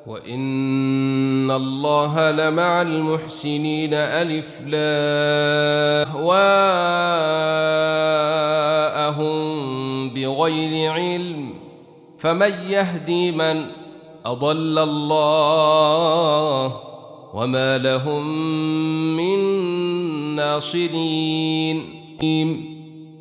وإن الله لمع المحسنين. ألف لام أهواءهم بغير علم فمن يهدي من أضل الله وما لهم من ناصرين.